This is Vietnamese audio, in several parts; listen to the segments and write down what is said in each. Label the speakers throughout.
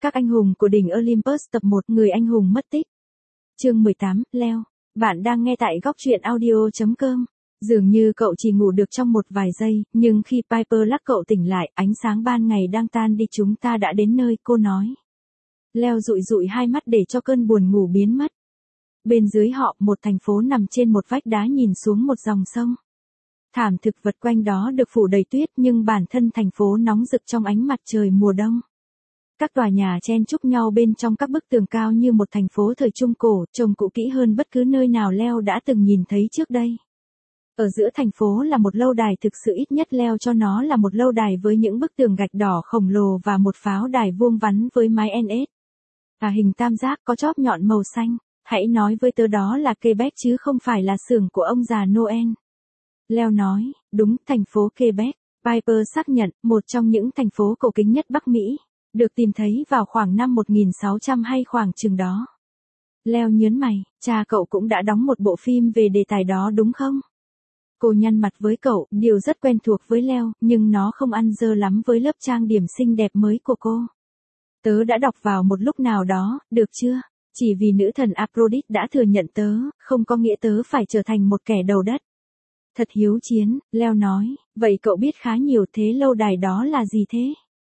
Speaker 1: Các anh hùng của đỉnh Olympus tập 1, người anh hùng mất tích. Chương 18, Leo. Bạn đang nghe tại góc truyện audio.com. Dường như cậu chỉ ngủ được trong một vài giây, nhưng khi Piper lắc cậu tỉnh lại, ánh sáng ban ngày đang tan đi, chúng ta đã đến nơi, cô nói. Leo dụi dụi hai mắt để cho cơn buồn ngủ biến mất. Bên dưới họ, một thành phố nằm trên một vách đá nhìn xuống một dòng sông. Thảm thực vật quanh đó được phủ đầy tuyết, nhưng bản thân thành phố nóng rực trong ánh mặt trời mùa đông. Các tòa nhà chen chúc nhau bên trong các bức tường cao như một thành phố thời Trung Cổ, trông cũ kỹ hơn bất cứ nơi nào Leo đã từng nhìn thấy trước đây. Ở giữa thành phố là một lâu đài, thực sự ít nhất Leo cho nó là một lâu đài với những bức tường gạch đỏ khổng lồ và một pháo đài vuông vắn với mái NS. Hình tam giác có chóp nhọn màu xanh. Hãy nói với tớ đó là Quebec chứ không phải là xưởng của ông già Noel. Leo nói, đúng, thành phố Quebec. Piper xác nhận, một trong những thành phố cổ kính nhất Bắc Mỹ. Được tìm thấy vào khoảng năm 1600 hay khoảng chừng đó. Leo nhớn mày, cha cậu cũng đã đóng một bộ phim về đề tài đó đúng không? Cô nhăn mặt với cậu, điều rất quen thuộc với Leo, nhưng nó không ăn dơ lắm với lớp trang điểm xinh đẹp mới của cô. Tớ đã đọc vào một lúc nào đó, được chưa? Chỉ vì nữ thần Aphrodite đã thừa nhận tớ, không có nghĩa tớ phải trở thành một kẻ đầu đất. Thật hiếu chiến, Leo nói, vậy cậu biết khá nhiều, thế lâu đài đó là gì thế?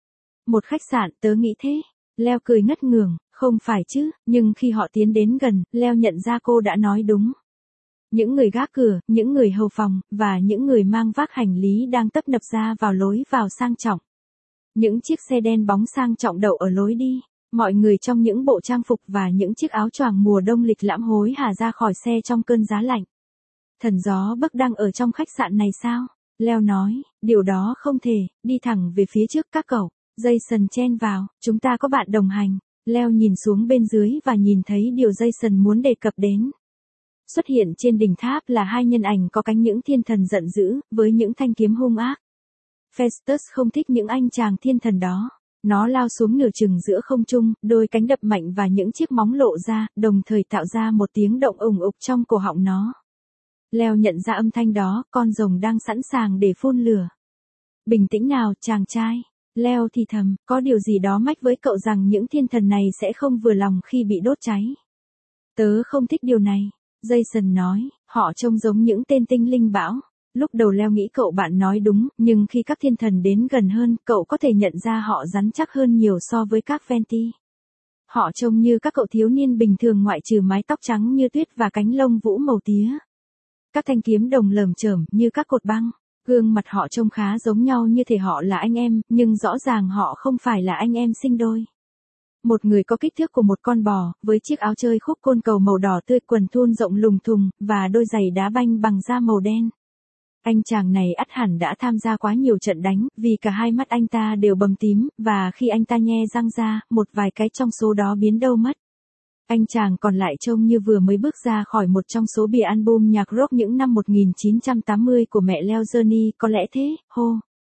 Speaker 1: Một khách sạn, tớ nghĩ thế. Leo cười ngất ngưởng, không phải chứ, nhưng khi họ tiến đến gần, Leo nhận ra cô đã nói đúng. Những người gác cửa, những người hầu phòng, và những người mang vác hành lý đang tấp nập ra vào lối vào sang trọng. Những chiếc xe đen bóng sang trọng đậu ở lối đi. Mọi người trong những bộ trang phục và những chiếc áo choàng mùa đông lịch lãm hối hả ra khỏi xe trong cơn giá lạnh. Thần gió bấc đang ở trong khách sạn này sao? Leo nói, điều đó không thể, đi thẳng về phía trước các cậu. Jason chen vào, chúng ta có bạn đồng hành. Leo nhìn xuống bên dưới và nhìn thấy điều Jason muốn đề cập đến. Xuất hiện trên đỉnh tháp là hai nhân ảnh có cánh, những thiên thần giận dữ, với những thanh kiếm hung ác. Festus không thích những anh chàng thiên thần đó. Nó lao xuống nửa chừng giữa không trung, đôi cánh đập mạnh và những chiếc móng lộ ra, đồng thời tạo ra một tiếng động ủng ục trong cổ họng nó. Leo nhận ra âm thanh đó, con rồng đang sẵn sàng để phun lửa. Bình tĩnh nào, chàng trai. Leo thì thầm, có điều gì đó mách với cậu rằng những thiên thần này sẽ không vừa lòng khi bị đốt cháy. Tớ không thích điều này. Jason nói, họ trông giống những tên tinh linh bão. Lúc đầu Leo nghĩ cậu bạn nói đúng, nhưng khi các thiên thần đến gần hơn, cậu có thể nhận ra họ rắn chắc hơn nhiều so với các Venti. Họ trông như các cậu thiếu niên bình thường ngoại trừ mái tóc trắng như tuyết và cánh lông vũ màu tía. Các thanh kiếm đồng lởm chởm như các cột băng. Gương mặt họ trông khá giống nhau, như thể họ là anh em, nhưng rõ ràng họ không phải là anh em sinh đôi. Một người có kích thước của một con bò, với chiếc áo chơi khúc côn cầu màu đỏ tươi, quần thun rộng lùng thùng, và đôi giày đá banh bằng da màu đen. Anh chàng này ắt hẳn đã tham gia quá nhiều trận đánh, vì cả hai mắt anh ta đều bầm tím, và khi anh ta nhe răng ra, một vài cái trong số đó biến đâu mất. Anh chàng còn lại trông như vừa mới bước ra khỏi một trong số bìa album nhạc rock những năm 1980 của mẹ Leo Journey, có lẽ thế, hô.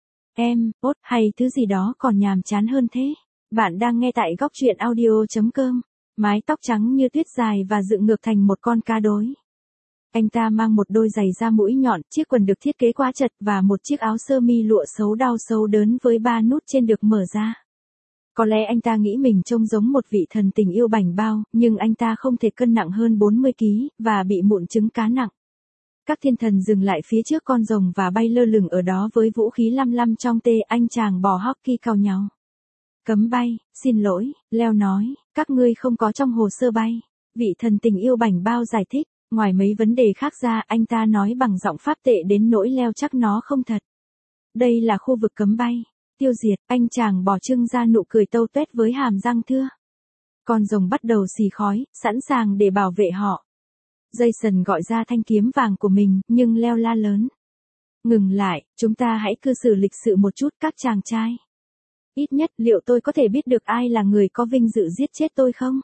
Speaker 1: Em, hay thứ gì đó còn nhàm chán hơn thế. Bạn đang nghe tại góc truyện audio.com. Mái tóc trắng như tuyết dài và dựng ngược thành một con cá đối. Anh ta mang một đôi giày da mũi nhọn, chiếc quần được thiết kế quá chật và một chiếc áo sơ mi lụa xấu đau xấu đớn với 3 nút trên được mở ra. Có lẽ anh ta nghĩ mình trông giống một vị thần tình yêu bảnh bao, nhưng anh ta không thể cân nặng hơn 40 kg, và bị mụn trứng cá nặng. Các thiên thần dừng lại phía trước con rồng và bay lơ lửng ở đó với vũ khí lăm lăm trong tay. Anh chàng bò hockey cào nhau. Cấm bay, xin lỗi, Leo nói, các ngươi không có trong hồ sơ bay. Vị thần tình yêu bảnh bao giải thích, ngoài mấy vấn đề khác ra, anh ta nói bằng giọng Pháp tệ đến nỗi Leo chắc nó không thật. Đây là khu vực cấm bay. Tiêu diệt, anh chàng bò trưng ra nụ cười tâu tuét với hàm răng thưa. Con rồng bắt đầu xì khói, sẵn sàng để bảo vệ họ. Jason gọi ra thanh kiếm vàng của mình, nhưng Leo la lớn. Ngừng lại, chúng ta hãy cư xử lịch sự một chút các chàng trai. Ít nhất, liệu tôi có thể biết được ai là người có vinh dự giết chết tôi không?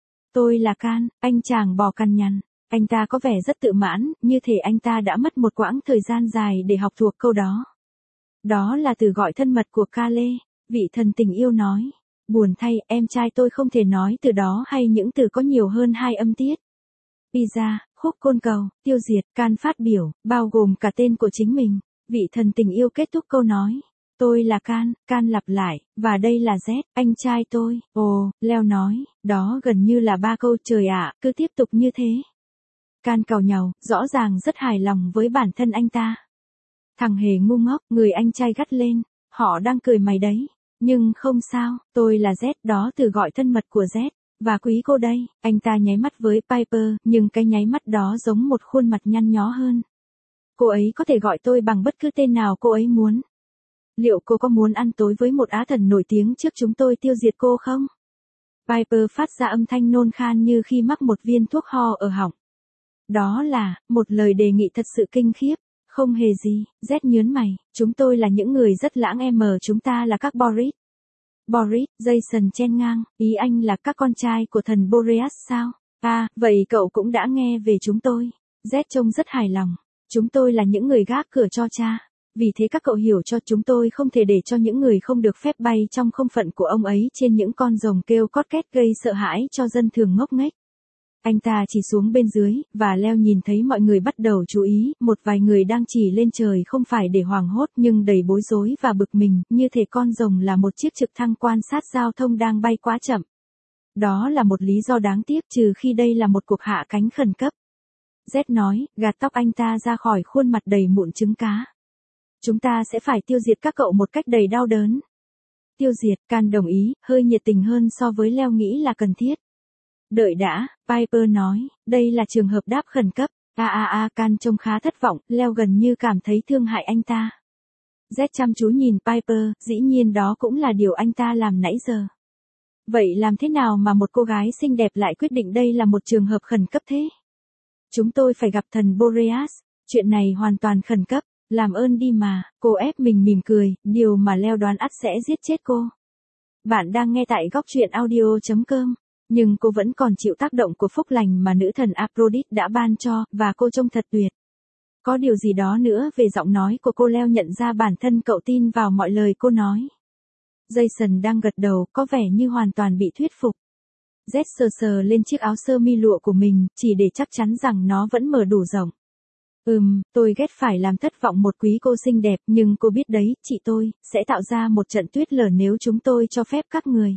Speaker 1: Tôi là Can, anh chàng bò cằn nhằn. Anh ta có vẻ rất tự mãn, như thể anh ta đã mất một quãng thời gian dài để học thuộc câu đó. Đó là từ gọi thân mật của Kale, vị thần tình yêu nói. Buồn thay, em trai tôi không thể nói từ đó hay những từ có nhiều hơn 2 âm tiết. Pizza, khúc côn cầu, tiêu diệt, Can phát biểu, bao gồm cả tên của chính mình. Vị thần tình yêu kết thúc câu nói. Tôi là Can lặp lại, và đây là Z, anh trai tôi. Ồ, Leo nói, đó gần như là 3 câu trời ạ, cứ tiếp tục như thế. Can càu nhàu, rõ ràng rất hài lòng với bản thân anh ta. Thằng hề ngu ngốc, người anh trai gắt lên, họ đang cười mày đấy. Nhưng không sao, tôi là Z, đó từ gọi thân mật của Z. Và quý cô đây, anh ta nháy mắt với Piper, nhưng cái nháy mắt đó giống một khuôn mặt nhăn nhó hơn. Cô ấy có thể gọi tôi bằng bất cứ tên nào cô ấy muốn. Liệu cô có muốn ăn tối với một á thần nổi tiếng trước chúng tôi tiêu diệt cô không? Piper phát ra âm thanh nôn khan như khi mắc một viên thuốc ho ở họng. Đó là, một lời đề nghị thật sự kinh khiếp. Không hề gì, Z nhớn mày, chúng tôi là những người rất lãng chúng ta là các Boris. Boris, Jason chen ngang, ý anh là các con trai của thần Boreas sao? À, vậy cậu cũng đã nghe về chúng tôi. Z trông rất hài lòng. Chúng tôi là những người gác cửa cho cha. Vì thế các cậu hiểu cho chúng tôi không thể để cho những người không được phép bay trong không phận của ông ấy trên những con rồng kêu cót két gây sợ hãi cho dân thường ngốc nghếch. Anh ta chỉ xuống bên dưới, và Leo nhìn thấy mọi người bắt đầu chú ý, một vài người đang chỉ lên trời không phải để hoảng hốt nhưng đầy bối rối và bực mình, như thể con rồng là một chiếc trực thăng quan sát giao thông đang bay quá chậm. Đó là một lý do đáng tiếc trừ khi đây là một cuộc hạ cánh khẩn cấp. Z nói, gạt tóc anh ta ra khỏi khuôn mặt đầy mụn trứng cá. Chúng ta sẽ phải tiêu diệt các cậu một cách đầy đau đớn. Tiêu diệt, Can đồng ý, hơi nhiệt tình hơn so với Leo nghĩ là cần thiết. Đợi đã, Piper nói, đây là trường hợp đáp khẩn cấp. Can trông khá thất vọng, Leo gần như cảm thấy thương hại anh ta. Z chăm chú nhìn Piper, dĩ nhiên đó cũng là điều anh ta làm nãy giờ. Vậy làm thế nào mà một cô gái xinh đẹp lại quyết định đây là một trường hợp khẩn cấp thế? Chúng tôi phải gặp thần Boreas, chuyện này hoàn toàn khẩn cấp, làm ơn đi mà, cô ép mình mỉm cười, điều mà Leo đoán ắt sẽ giết chết cô. Bạn đang nghe tại góc truyện audio.com. Nhưng cô vẫn còn chịu tác động của phúc lành mà nữ thần Aphrodite đã ban cho, và cô trông thật tuyệt. Có điều gì đó nữa về giọng nói của cô. Leo nhận ra bản thân cậu tin vào mọi lời cô nói. Jason đang gật đầu, có vẻ như hoàn toàn bị thuyết phục. Z sờ sờ lên chiếc áo sơ mi lụa của mình, chỉ để chắc chắn rằng nó vẫn mở đủ rộng. Tôi ghét phải làm thất vọng một quý cô xinh đẹp, nhưng cô biết đấy, chị tôi, sẽ tạo ra một trận tuyết lở nếu chúng tôi cho phép các người.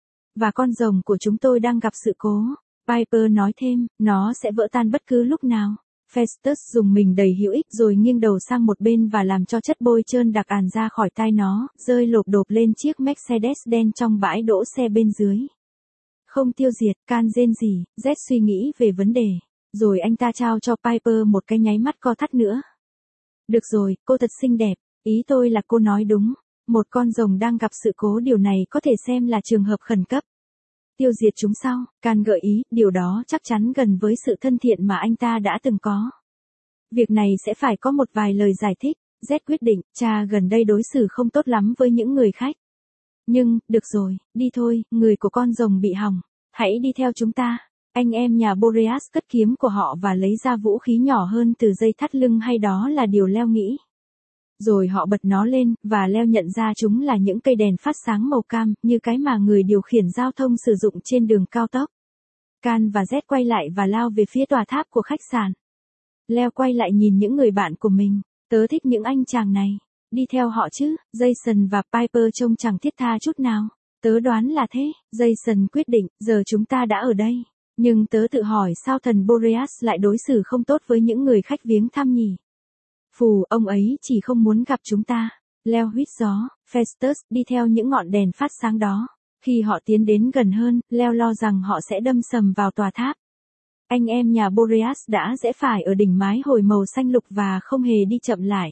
Speaker 1: Và con rồng của chúng tôi đang gặp sự cố. Piper nói thêm, nó sẽ vỡ tan bất cứ lúc nào. Festus dùng mình đầy hữu ích rồi nghiêng đầu sang một bên và làm cho chất bôi trơn đặc àn ra khỏi tai nó, rơi lộp độp lên chiếc Mercedes đen trong bãi đỗ xe bên dưới. Không tiêu diệt, Can rên rỉ, Z suy nghĩ về vấn đề. Rồi anh ta trao cho Piper một cái nháy mắt co thắt nữa. Được rồi, cô thật xinh đẹp. Ý tôi là cô nói đúng. Một con rồng đang gặp sự cố, điều này có thể xem là trường hợp khẩn cấp. Tiêu diệt chúng sau, Can gợi ý, điều đó chắc chắn gần với sự thân thiện mà anh ta đã từng có. Việc này sẽ phải có một vài lời giải thích. Z quyết định, cha gần đây đối xử không tốt lắm với những người khách. Nhưng, được rồi, đi thôi, người của con rồng bị hỏng. Hãy đi theo chúng ta. Anh em nhà Boreas cất kiếm của họ và lấy ra vũ khí nhỏ hơn từ dây thắt lưng, hay đó là điều Leo nghĩ. Rồi họ bật nó lên, và Leo nhận ra chúng là những cây đèn phát sáng màu cam, như cái mà người điều khiển giao thông sử dụng trên đường cao tốc. Can và Z quay lại và lao về phía tòa tháp của khách sạn. Leo quay lại nhìn những người bạn của mình. Tớ thích những anh chàng này. Đi theo họ chứ. Jason và Piper trông chẳng thiết tha chút nào. Tớ đoán là thế. Jason quyết định, giờ chúng ta đã ở đây. Nhưng tớ tự hỏi sao thần Boreas lại đối xử không tốt với những người khách viếng thăm nhỉ? Phù, ông ấy chỉ không muốn gặp chúng ta. Leo huýt gió. Festus đi theo những ngọn đèn phát sáng đó. Khi họ tiến đến gần hơn, Leo lo rằng họ sẽ đâm sầm vào tòa tháp. Anh em nhà Boreas đã rẽ phải ở đỉnh mái hồi màu xanh lục và không hề đi chậm lại.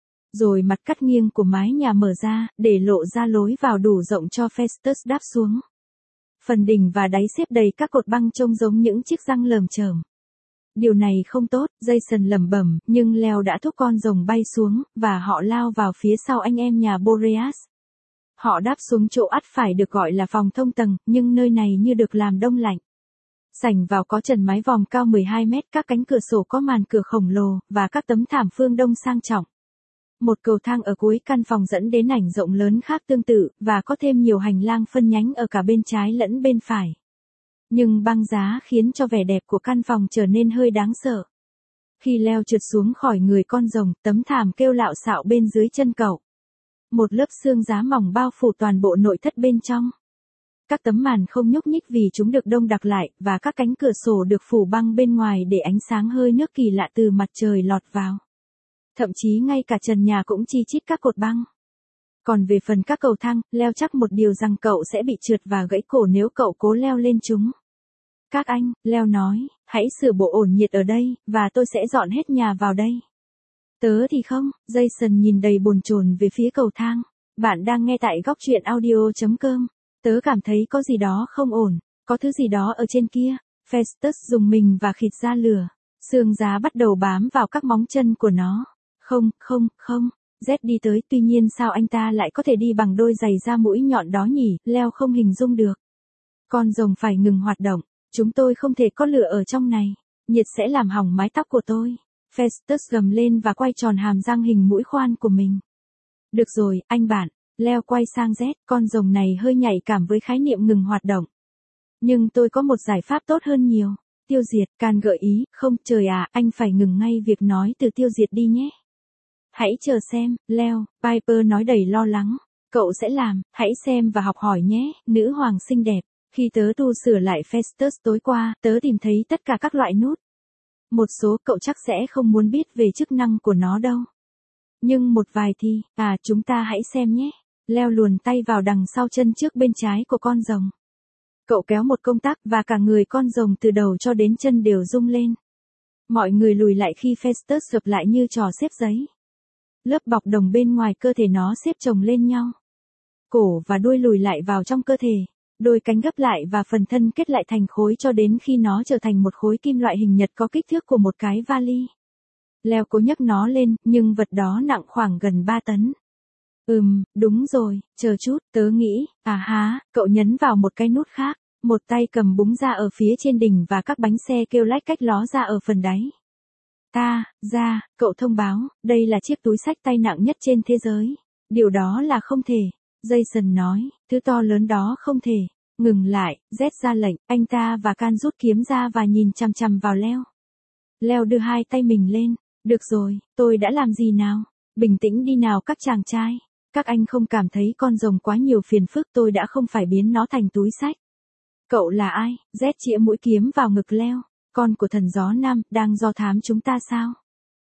Speaker 1: Rồi mặt cắt nghiêng của mái nhà mở ra, để lộ ra lối vào đủ rộng cho Festus đáp xuống. Phần đỉnh và đáy xếp đầy các cột băng trông giống những chiếc răng lởm chởm. Điều này không tốt, Jason lẩm bẩm, nhưng Leo đã thúc con rồng bay xuống, và họ lao vào phía sau anh em nhà Boreas. Họ đáp xuống chỗ ắt phải được gọi là phòng thông tầng, nhưng nơi này như được làm đông lạnh. Sảnh vào có trần mái vòm cao 12 mét, các cánh cửa sổ có màn cửa khổng lồ, và các tấm thảm phương đông sang trọng. Một cầu thang ở cuối căn phòng dẫn đến ảnh rộng lớn khác tương tự, và có thêm nhiều hành lang phân nhánh ở cả bên trái lẫn bên phải. Nhưng băng giá khiến cho vẻ đẹp của căn phòng trở nên hơi đáng sợ. Khi Leo trượt xuống khỏi người con rồng, tấm thảm kêu lạo xạo bên dưới chân cậu. Một lớp xương giá mỏng bao phủ toàn bộ nội thất bên trong. Các tấm màn không nhúc nhích vì chúng được đông đặc lại, và các cánh cửa sổ được phủ băng bên ngoài để ánh sáng hơi nước kỳ lạ từ mặt trời lọt vào. Thậm chí ngay cả trần nhà cũng chi chít các cột băng. Còn về phần các cầu thang, leo chắc một điều rằng cậu sẽ bị trượt và gãy cổ nếu cậu cố leo lên chúng. Các anh, leo nói, hãy sửa bộ ổn nhiệt ở đây, và tôi sẽ dọn hết nhà vào đây. Tớ thì không, Jason nhìn đầy bồn chồn về phía cầu thang. Bạn đang nghe tại góc truyện audio.com. Tớ cảm thấy có gì đó không ổn, có thứ gì đó ở trên kia. Festus dùng mình và khịt ra lửa. Xương giá bắt đầu bám vào các móng chân của nó. Không. Z đi tới, tuy nhiên sao anh ta lại có thể đi bằng đôi giày da mũi nhọn đó nhỉ, Leo không hình dung được. Con rồng phải ngừng hoạt động, chúng tôi không thể có lửa ở trong này, nhiệt sẽ làm hỏng mái tóc của tôi. Festus gầm lên và quay tròn hàm răng hình mũi khoan của mình. Được rồi, anh bạn, Leo quay sang Z, con rồng này hơi nhạy cảm với khái niệm ngừng hoạt động. Nhưng tôi có một giải pháp tốt hơn nhiều. Tiêu diệt, Can gợi ý, không, trời à, anh phải ngừng ngay việc nói từ tiêu diệt đi nhé. Hãy chờ xem, Leo, Piper nói đầy lo lắng. Cậu sẽ làm, hãy xem và học hỏi nhé, nữ hoàng xinh đẹp. Khi tớ tu sửa lại Festus tối qua, tớ tìm thấy tất cả các loại nút. Một số cậu chắc sẽ không muốn biết về chức năng của nó đâu. Nhưng một vài thì, chúng ta hãy xem nhé. Leo luồn tay vào đằng sau chân trước bên trái của con rồng. Cậu kéo một công tắc và cả người con rồng từ đầu cho đến chân đều rung lên. Mọi người lùi lại khi Festus gập lại như trò xếp giấy. Lớp bọc đồng bên ngoài cơ thể nó xếp chồng lên nhau. Cổ và đuôi lùi lại vào trong cơ thể. Đôi cánh gấp lại và phần thân kết lại thành khối cho đến khi nó trở thành một khối kim loại hình nhật có kích thước của một cái vali. Leo cố nhấc nó lên, nhưng vật đó nặng khoảng gần 3 tấn. Đúng rồi, chờ chút, tớ nghĩ, cậu nhấn vào một cái nút khác. Một tay cầm búng ra ở phía trên đỉnh và các bánh xe kêu lách cách ló ra ở phần đáy. Cậu thông báo, đây là chiếc túi xách tay nặng nhất trên thế giới. Điều đó là không thể. Jason nói, thứ to lớn đó không thể. Ngừng lại, Z ra lệnh, anh ta và Can rút kiếm ra và nhìn chằm chằm vào Leo. Leo đưa hai tay mình lên. Được rồi, tôi đã làm gì nào? Bình tĩnh đi nào các chàng trai. Các anh không cảm thấy con rồng quá nhiều phiền phức, tôi đã không phải biến nó thành túi xách. Cậu là ai? Z chĩa mũi kiếm vào ngực Leo. Con của thần gió Nam, đang do thám chúng ta sao?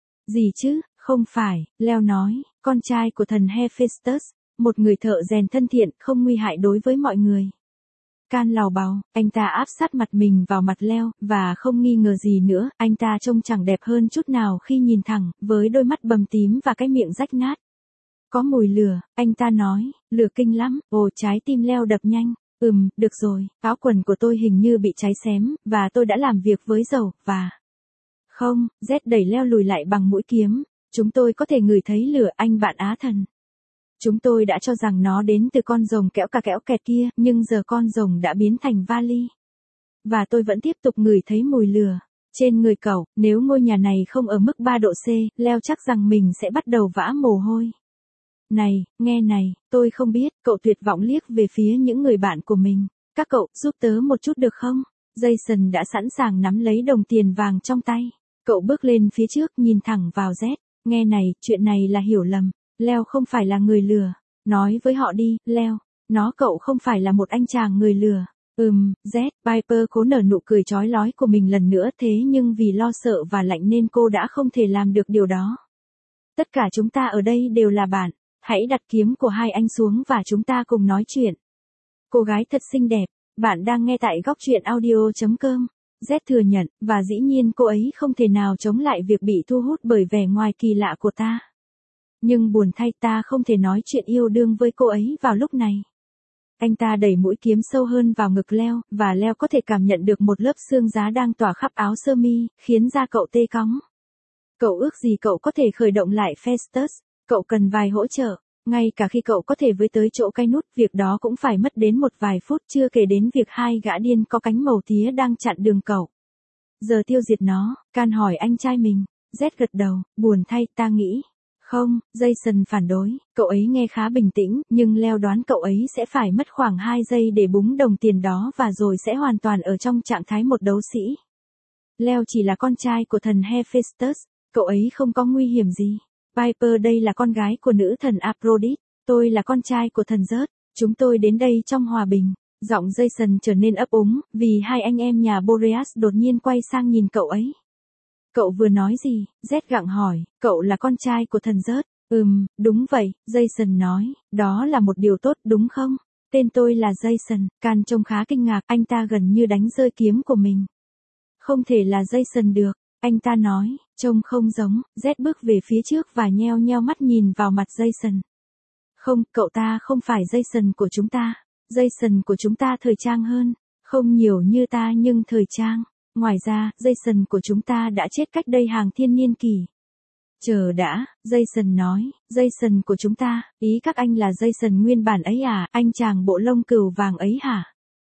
Speaker 1: Gì chứ, không phải, Leo nói, con trai của thần Hephaestus, một người thợ rèn thân thiện, không nguy hại đối với mọi người. Can lào bào, anh ta áp sát mặt mình vào mặt Leo, và không nghi ngờ gì nữa, anh ta trông chẳng đẹp hơn chút nào khi nhìn thẳng, với đôi mắt bầm tím và cái miệng rách nát. Có mùi lửa, anh ta nói, lửa kinh lắm, trái tim Leo đập nhanh. Được rồi, áo quần của tôi hình như bị cháy xém, và tôi đã làm việc với dầu, và... Không, Z đẩy Leo lùi lại bằng mũi kiếm. Chúng tôi có thể ngửi thấy lửa, anh bạn á thần. Chúng tôi đã cho rằng nó đến từ con rồng kẽo kẹt kia, nhưng giờ con rồng đã biến thành vali. Và tôi vẫn tiếp tục ngửi thấy mùi lửa. Trên người cậu, nếu ngôi nhà này không ở mức 3 độ C, Leo chắc rằng mình sẽ bắt đầu vã mồ hôi. Này, nghe này, tôi không biết, cậu tuyệt vọng liếc về phía những người bạn của mình. Các cậu, giúp tớ một chút được không? Jason đã sẵn sàng nắm lấy đồng tiền vàng trong tay. Cậu bước lên phía trước, nhìn thẳng vào Z. Nghe này, chuyện này là hiểu lầm. Leo không phải là người lừa. Nói với họ đi, Leo. Cậu không phải là một anh chàng người lừa. Z, Piper cố nở nụ cười chói lói của mình lần nữa, thế nhưng vì lo sợ và lạnh nên cô đã không thể làm được điều đó. Tất cả chúng ta ở đây đều là bạn. Hãy đặt kiếm của hai anh xuống và chúng ta cùng nói chuyện. Cô gái thật xinh đẹp, bạn đang nghe tại góc truyện audio.com. Z thừa nhận, và dĩ nhiên cô ấy không thể nào chống lại việc bị thu hút bởi vẻ ngoài kỳ lạ của ta. Nhưng buồn thay, ta không thể nói chuyện yêu đương với cô ấy vào lúc này. Anh ta đẩy mũi kiếm sâu hơn vào ngực Leo, và Leo có thể cảm nhận được một lớp xương giá đang tỏa khắp áo sơ mi, khiến da cậu tê cóng. Cậu ước gì cậu có thể khởi động lại Festus. Cậu cần vài hỗ trợ. Ngay cả khi cậu có thể với tới chỗ cái nút, việc đó cũng phải mất đến một vài phút, chưa kể đến việc hai gã điên có cánh màu tía đang chặn đường cậu. Giờ tiêu diệt nó, Can hỏi anh trai mình. Z gật đầu, buồn thay, ta nghĩ. Không, Jason phản đối, cậu ấy nghe khá bình tĩnh, nhưng Leo đoán cậu ấy sẽ phải mất khoảng 2 giây để búng đồng tiền đó và rồi sẽ hoàn toàn ở trong trạng thái một đấu sĩ. Leo chỉ là con trai của thần Hephaestus, cậu ấy không có nguy hiểm gì. Piper đây là con gái của nữ thần Aphrodite. Tôi là con trai của thần rớt. Chúng tôi đến đây trong hòa bình. Giọng Jason trở nên ấp úng, vì hai anh em nhà Boreas đột nhiên quay sang nhìn cậu ấy. Cậu vừa nói gì? Z gặng hỏi, cậu là con trai của thần rớt. Đúng vậy, Jason nói, đó là một điều tốt đúng không? Tên tôi là Jason, Can trông khá kinh ngạc, anh ta gần như đánh rơi kiếm của mình. Không thể là Jason được, anh ta nói, trông không giống, Z bước về phía trước và nheo nheo mắt nhìn vào mặt Jason. Không, cậu ta không phải Jason của chúng ta. Jason của chúng ta thời trang hơn, không nhiều như ta nhưng thời trang. Ngoài ra, Jason của chúng ta đã chết cách đây hàng thiên niên kỷ. Chờ đã, Jason nói, Jason của chúng ta, ý các anh là Jason nguyên bản ấy à, anh chàng bộ lông cừu vàng ấy hả?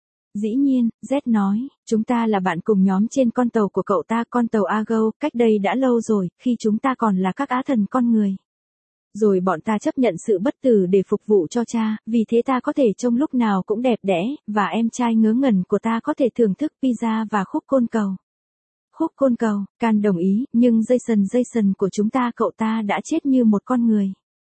Speaker 1: Dĩ nhiên, Z nói, chúng ta là bạn cùng nhóm trên con tàu của cậu ta, con tàu Argo, cách đây đã lâu rồi, khi chúng ta còn là các á thần con người. Rồi bọn ta chấp nhận sự bất tử để phục vụ cho cha, vì thế ta có thể trông lúc nào cũng đẹp đẽ, và em trai ngớ ngẩn của ta có thể thưởng thức pizza và khúc côn cầu. Khúc côn cầu, Can đồng ý, nhưng Jason của chúng ta, cậu ta đã chết như một con người.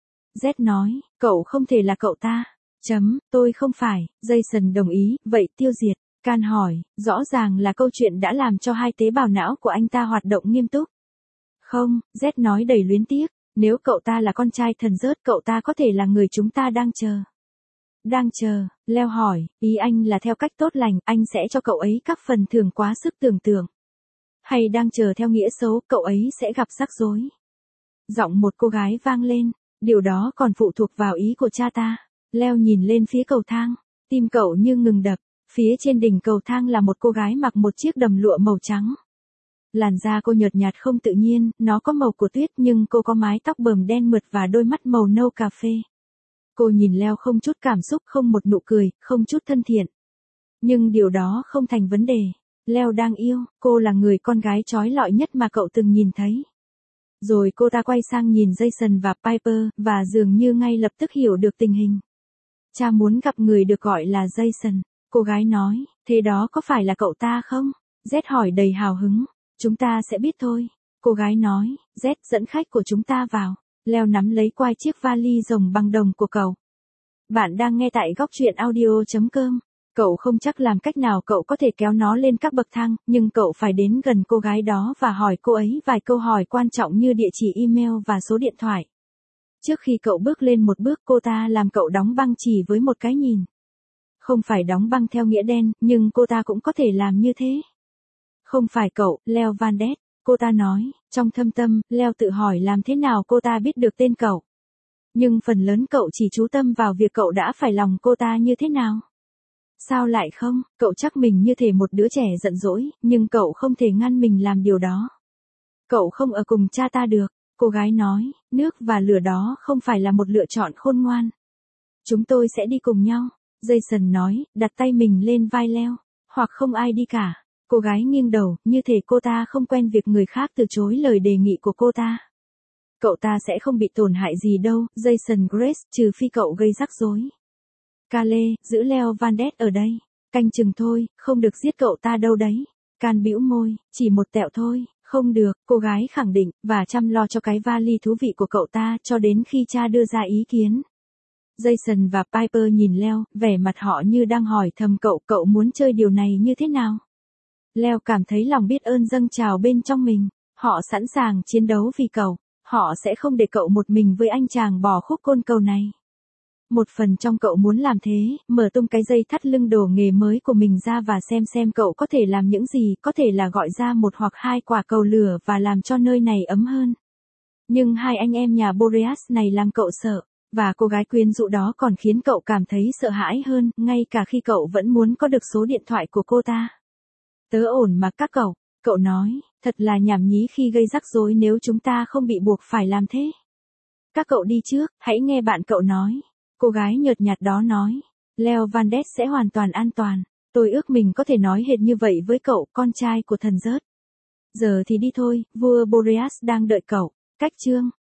Speaker 1: Z nói, cậu không thể là cậu ta. Tôi không phải, Jason đồng ý, vậy tiêu diệt. Can hỏi, rõ ràng là câu chuyện đã làm cho hai tế bào não của anh ta hoạt động nghiêm túc. Không, Z nói đầy luyến tiếc, nếu cậu ta là con trai thần rớt, cậu ta có thể là người chúng ta đang chờ. Đang chờ, Leo hỏi, ý anh là theo cách tốt lành, anh sẽ cho cậu ấy các phần thưởng quá sức tưởng tượng. Hay đang chờ theo nghĩa xấu, cậu ấy sẽ gặp rắc rối. Giọng một cô gái vang lên, điều đó còn phụ thuộc vào ý của cha ta. Leo nhìn lên phía cầu thang, tim cậu như ngừng đập, phía trên đỉnh cầu thang là một cô gái mặc một chiếc đầm lụa màu trắng. Làn da cô nhợt nhạt không tự nhiên, nó có màu của tuyết nhưng cô có mái tóc bờm đen mượt và đôi mắt màu nâu cà phê. Cô nhìn Leo không chút cảm xúc, không một nụ cười, không chút thân thiện. Nhưng điều đó không thành vấn đề. Leo đang yêu, cô là người con gái trói lọi nhất mà cậu từng nhìn thấy. Rồi cô ta quay sang nhìn Jason và Piper, và dường như ngay lập tức hiểu được tình hình. Cha muốn gặp người được gọi là Jason. Cô gái nói, thế đó có phải là cậu ta không? Z hỏi đầy hào hứng. Chúng ta sẽ biết thôi. Cô gái nói, Z dẫn khách của chúng ta vào. Leo nắm lấy quai chiếc vali rồng bằng đồng của cậu. Bạn đang nghe tại góc truyện audio.com. Cậu không chắc làm cách nào cậu có thể kéo nó lên các bậc thang, nhưng cậu phải đến gần cô gái đó và hỏi cô ấy vài câu hỏi quan trọng như địa chỉ email và số điện thoại. Trước khi cậu bước lên một bước, cô ta làm cậu đóng băng chỉ với một cái nhìn. Không phải đóng băng theo nghĩa đen, nhưng cô ta cũng có thể làm như thế. Không phải cậu, Leo Van Ness, cô ta nói, trong thâm tâm, Leo tự hỏi làm thế nào cô ta biết được tên cậu. Nhưng phần lớn cậu chỉ chú tâm vào việc cậu đã phải lòng cô ta như thế nào. Sao lại không, cậu chắc mình như thể một đứa trẻ giận dỗi, nhưng cậu không thể ngăn mình làm điều đó. Cậu không ở cùng cha ta được, cô gái nói, nước và lửa đó không phải là một lựa chọn khôn ngoan. Chúng tôi sẽ đi cùng nhau, Jason nói, đặt tay mình lên vai Leo, hoặc không ai đi cả. Cô gái nghiêng đầu, như thể cô ta không quen việc người khác từ chối lời đề nghị của cô ta. Cậu ta sẽ không bị tổn hại gì đâu, Jason Grace, trừ phi cậu gây rắc rối. Kale, giữ Leo Van Ness ở đây. Canh chừng thôi, không được giết cậu ta đâu đấy. Can bĩu môi, chỉ một tẹo thôi, không được, cô gái khẳng định, và chăm lo cho cái vali thú vị của cậu ta cho đến khi cha đưa ra ý kiến. Jason và Piper nhìn Leo, vẻ mặt họ như đang hỏi thầm cậu muốn chơi điều này như thế nào? Leo cảm thấy lòng biết ơn dâng trào bên trong mình, họ sẵn sàng chiến đấu vì cậu, họ sẽ không để cậu một mình với anh chàng bỏ khúc côn cầu này. Một phần trong cậu muốn làm thế, mở tung cái dây thắt lưng đồ nghề mới của mình ra và xem cậu có thể làm những gì, có thể là gọi ra một hoặc hai quả cầu lửa và làm cho nơi này ấm hơn. Nhưng hai anh em nhà Boreas này làm cậu sợ, và cô gái quyến rũ đó còn khiến cậu cảm thấy sợ hãi hơn, ngay cả khi cậu vẫn muốn có được số điện thoại của cô ta. Tớ ổn mà các cậu nói, thật là nhảm nhí khi gây rắc rối nếu chúng ta không bị buộc phải làm thế. Các cậu đi trước, hãy nghe bạn cậu nói. Cô gái nhợt nhạt đó nói, Leo Van Ness sẽ hoàn toàn an toàn. Tôi ước mình có thể nói hệt như vậy với cậu, con trai của thần rớt. Giờ thì đi thôi, vua Boreas đang đợi cậu. Cách chương